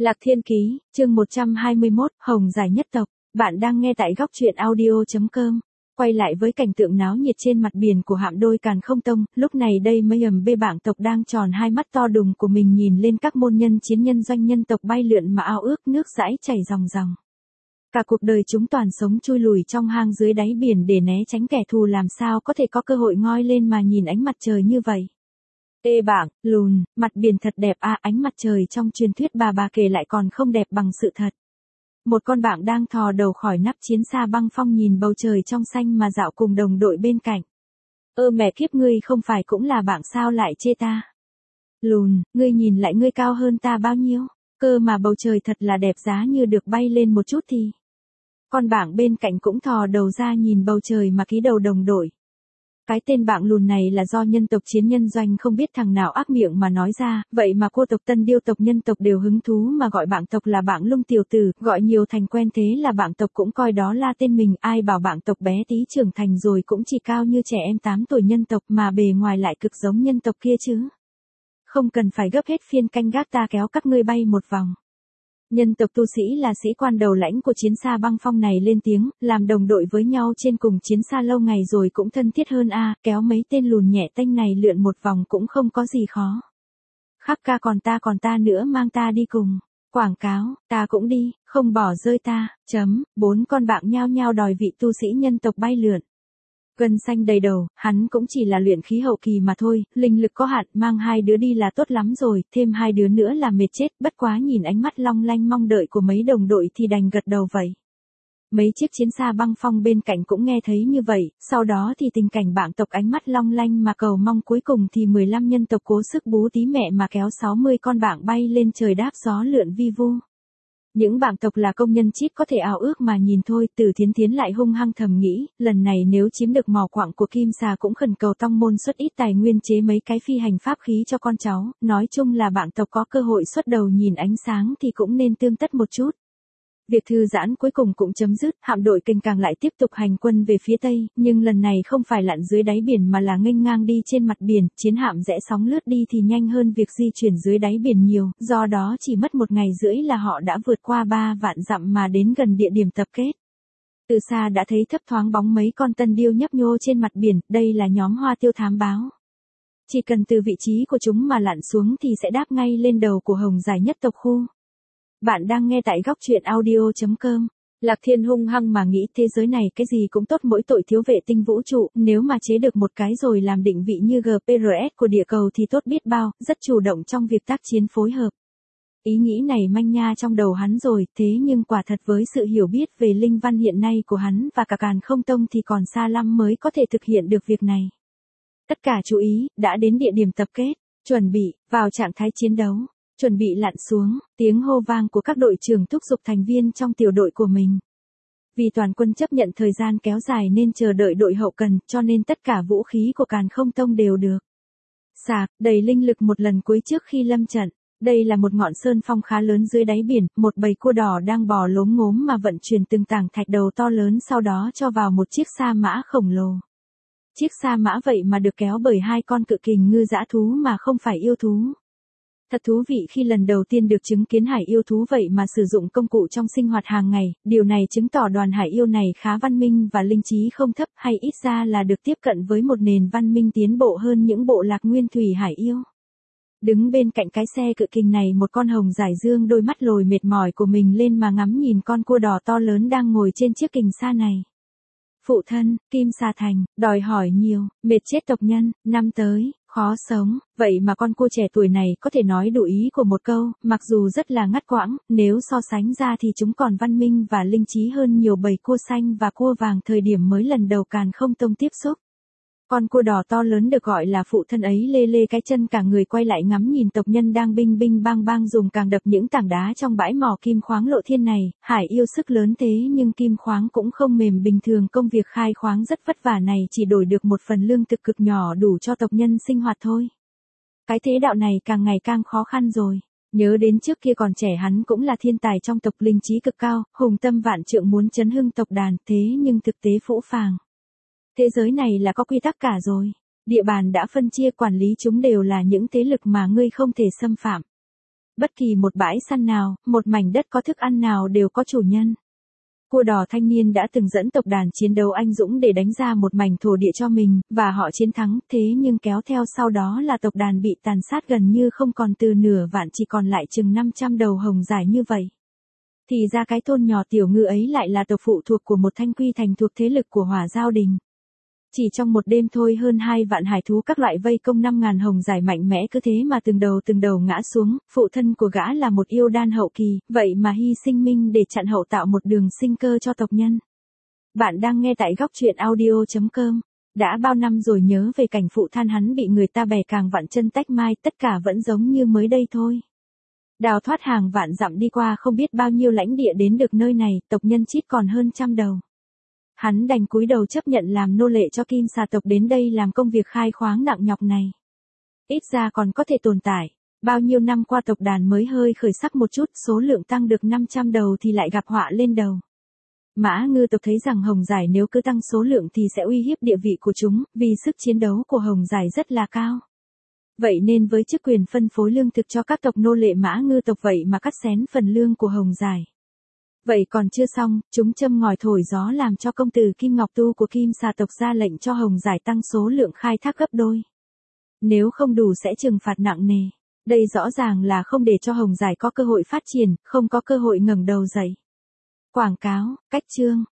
Lạc Thiên Ký, chương 121, Hồng Giải Nhất Tộc. Bạn đang nghe tại góc truyện audio.com. Quay lại với cảnh tượng náo nhiệt trên mặt biển của hạm đôi Càn Không Tông, lúc này đây mây ầm bê bảng tộc đang tròn hai mắt to đùng của mình nhìn lên các môn nhân chiến nhân doanh nhân tộc bay lượn mà ao ước nước dãi chảy ròng ròng. Cả cuộc đời chúng toàn sống chui lùi trong hang dưới đáy biển để né tránh kẻ thù, làm sao có thể có cơ hội ngoi lên mà nhìn ánh mặt trời như vậy. Ê bảng, lùn, mặt biển thật đẹp à, ánh mặt trời trong truyền thuyết bà kể lại còn không đẹp bằng sự thật. Một con bảng đang thò đầu khỏi nắp chiến xa băng phong nhìn bầu trời trong xanh mà dạo cùng đồng đội bên cạnh. Mẹ kiếp, ngươi không phải cũng là bảng sao lại chê ta? Lùn, ngươi nhìn lại, ngươi cao hơn ta bao nhiêu? Cơ mà bầu trời thật là đẹp, giá như được bay lên một chút thì. Con bảng bên cạnh cũng thò đầu ra nhìn bầu trời mà ký đầu đồng đội. Cái tên bảng lùn này là do nhân tộc chiến nhân doanh không biết thằng nào ác miệng mà nói ra, vậy mà cô tộc Tân Điêu tộc nhân tộc đều hứng thú mà gọi bảng tộc là bảng lung tiểu tử, gọi nhiều thành quen thế là bảng tộc cũng coi đó là tên mình. Ai bảo bảng tộc bé tí trưởng thành rồi cũng chỉ cao như trẻ em 8 tuổi nhân tộc mà bề ngoài lại cực giống nhân tộc kia chứ. Không cần phải gấp hết phiên canh gác, ta kéo các ngươi bay một vòng. Nhân tộc tu sĩ là sĩ quan đầu lãnh của chiến xa băng phong này lên tiếng, làm đồng đội với nhau trên cùng chiến xa lâu ngày rồi cũng thân thiết hơn a, kéo mấy tên lùn nhẹ tênh này lượn một vòng cũng không có gì khó. Khắc ca, còn ta nữa, mang ta đi cùng. Quảng cáo, ta cũng đi, không bỏ rơi ta. 4 con bạng nhao nhao đòi vị tu sĩ nhân tộc bay lượn. Gân xanh đầy đầu, hắn cũng chỉ là luyện khí hậu kỳ mà thôi, linh lực có hạn, mang 2 đứa đi là tốt lắm rồi, thêm 2 đứa nữa là mệt chết, bất quá nhìn ánh mắt long lanh mong đợi của mấy đồng đội thì đành gật đầu vậy. Mấy chiếc chiến xa băng phong bên cạnh cũng nghe thấy như vậy, sau đó thì tình cảnh bảng tộc ánh mắt long lanh mà cầu mong, cuối cùng thì 15 nhân tộc cố sức bú tí mẹ mà kéo 60 con bảng bay lên trời đáp gió lượn vi vu. Những bảng tộc là công nhân chít có thể ao ước mà nhìn thôi. Từ Thiến Thiến lại hung hăng thầm nghĩ, lần này nếu chiếm được mỏ quặng của Kim Xà cũng khẩn cầu tông môn xuất ít tài nguyên chế mấy cái phi hành pháp khí cho con cháu, nói chung là bảng tộc có cơ hội xuất đầu nhìn ánh sáng thì cũng nên tươm tất một chút. Việc thư giãn cuối cùng cũng chấm dứt, hạm đội kênh càng lại tiếp tục hành quân về phía tây, nhưng lần này không phải lặn dưới đáy biển mà là nghênh ngang đi trên mặt biển, chiến hạm rẽ sóng lướt đi thì nhanh hơn việc di chuyển dưới đáy biển nhiều, do đó chỉ mất 1 ngày rưỡi là họ đã vượt qua 3 vạn dặm mà đến gần địa điểm tập kết. Từ xa đã thấy thấp thoáng bóng mấy con tân điêu nhấp nhô trên mặt biển, đây là nhóm Hoa Tiêu thám báo. Chỉ cần từ vị trí của chúng mà lặn xuống thì sẽ đáp ngay lên đầu của Hồng Giải Nhất Tộc khu. Bạn đang nghe tại góc truyện audio.com. Lạc Thiên hung hăng mà nghĩ, thế giới này cái gì cũng tốt, mỗi tội thiếu vệ tinh vũ trụ, nếu mà chế được một cái rồi làm định vị như GPRS của địa cầu thì tốt biết bao, rất chủ động trong việc tác chiến phối hợp. Ý nghĩ này manh nha trong đầu hắn rồi, thế nhưng quả thật với sự hiểu biết về linh văn hiện nay của hắn và cả Càn Không Tông thì còn xa lắm mới có thể thực hiện được việc này. Tất cả chú ý, đã đến địa điểm tập kết, chuẩn bị, vào trạng thái chiến đấu. Chuẩn bị lặn xuống, tiếng hô vang của các đội trưởng thúc giục thành viên trong tiểu đội của mình. Vì toàn quân chấp nhận thời gian kéo dài nên chờ đợi đội hậu cần, cho nên tất cả vũ khí của Càn Không Tông đều được sạc, đầy linh lực một lần cuối trước khi lâm trận. Đây là một ngọn sơn phong khá lớn dưới đáy biển, một bầy cua đỏ đang bò lốm ngốm mà vận chuyển từng tảng thạch đầu to lớn, sau đó cho vào một chiếc sa mã khổng lồ. Chiếc sa mã vậy mà được kéo bởi 2 con cự kình ngư dã thú mà không phải yêu thú. Thật thú vị khi lần đầu tiên được chứng kiến hải yêu thú vậy mà sử dụng công cụ trong sinh hoạt hàng ngày, điều này chứng tỏ đoàn hải yêu này khá văn minh và linh trí không thấp, hay ít ra là được tiếp cận với một nền văn minh tiến bộ hơn những bộ lạc nguyên thủy hải yêu. Đứng bên cạnh cái xe cự kình này, một con hồng giải dương đôi mắt lồi mệt mỏi của mình lên mà ngắm nhìn con cua đỏ to lớn đang ngồi trên chiếc kình xa này. Phụ thân, Kim Xà Thành, đòi hỏi nhiều, mệt chết tộc nhân, năm tới, khó sống, vậy mà con cua trẻ tuổi này có thể nói đủ ý của một câu, mặc dù rất là ngắt quãng, nếu so sánh ra thì chúng còn văn minh và linh trí hơn nhiều bầy cua xanh và cua vàng thời điểm mới lần đầu Càn Không Tông tiếp xúc. Con cua đỏ to lớn được gọi là phụ thân ấy lê lê cái chân cả người quay lại ngắm nhìn tộc nhân đang binh binh bang bang dùng càng đập những tảng đá trong bãi mỏ kim khoáng lộ thiên này. Hải yêu sức lớn thế nhưng kim khoáng cũng không mềm, bình thường công việc khai khoáng rất vất vả này chỉ đổi được một phần lương thực cực nhỏ đủ cho tộc nhân sinh hoạt thôi. Cái thế đạo này càng ngày càng khó khăn rồi. Nhớ đến trước kia còn trẻ hắn cũng là thiên tài trong tộc, linh trí cực cao, hùng tâm vạn trượng muốn chấn hưng tộc đàn, thế nhưng thực tế phũ phàng. Thế giới này là có quy tắc cả rồi. Địa bàn đã phân chia, quản lý chúng đều là những thế lực mà ngươi không thể xâm phạm. Bất kỳ một bãi săn nào, một mảnh đất có thức ăn nào đều có chủ nhân. Cua đỏ thanh niên đã từng dẫn tộc đàn chiến đấu anh dũng để đánh ra một mảnh thổ địa cho mình, và họ chiến thắng, thế nhưng kéo theo sau đó là tộc đàn bị tàn sát gần như không còn, từ nửa vạn chỉ còn lại chừng 500 đầu hồng giải như vậy. Thì ra cái thôn nhỏ Tiểu Ngư ấy lại là tộc phụ thuộc của một Thanh Quy thành thuộc thế lực của Hỏa Giao Đình. Chỉ trong một đêm thôi hơn 2 vạn hải thú các loại vây công 5.000 hồng giải mạnh mẽ, cứ thế mà từng đầu ngã xuống. Phụ thân của gã là một yêu đan hậu kỳ, vậy mà hy sinh minh để chặn hậu, tạo một đường sinh cơ cho tộc nhân. Bạn đang nghe tại góc truyện audio.com. Đã bao năm rồi nhớ về cảnh phụ than hắn bị người ta bẻ càng vặn chân tách mai, tất cả vẫn giống như mới đây thôi. Đào thoát hàng vạn dặm đi qua không biết bao nhiêu lãnh địa đến được nơi này, tộc nhân chít còn hơn 100 đầu. Hắn đành cúi đầu chấp nhận làm nô lệ cho kim xà tộc đến đây làm công việc khai khoáng nặng nhọc này. Ít ra còn có thể tồn tại. Bao nhiêu năm qua tộc đàn mới hơi khởi sắc một chút, số lượng tăng được 500 đầu thì lại gặp họa lên đầu. Mã Ngư tộc thấy rằng hồng giải nếu cứ tăng số lượng thì sẽ uy hiếp địa vị của chúng, vì sức chiến đấu của hồng giải rất là cao. Vậy nên với chức quyền phân phối lương thực cho các tộc nô lệ Mã Ngư tộc vậy mà cắt xén phần lương của hồng giải. Vậy còn chưa xong, chúng châm ngòi thổi gió làm cho công tử Kim Ngọc Tu của Kim xà tộc ra lệnh cho hồng giải tăng số lượng khai thác gấp đôi. Nếu không đủ sẽ trừng phạt nặng nề. Đây rõ ràng là không để cho hồng giải có cơ hội phát triển, không có cơ hội ngẩng đầu dậy. Quảng cáo, cách chương.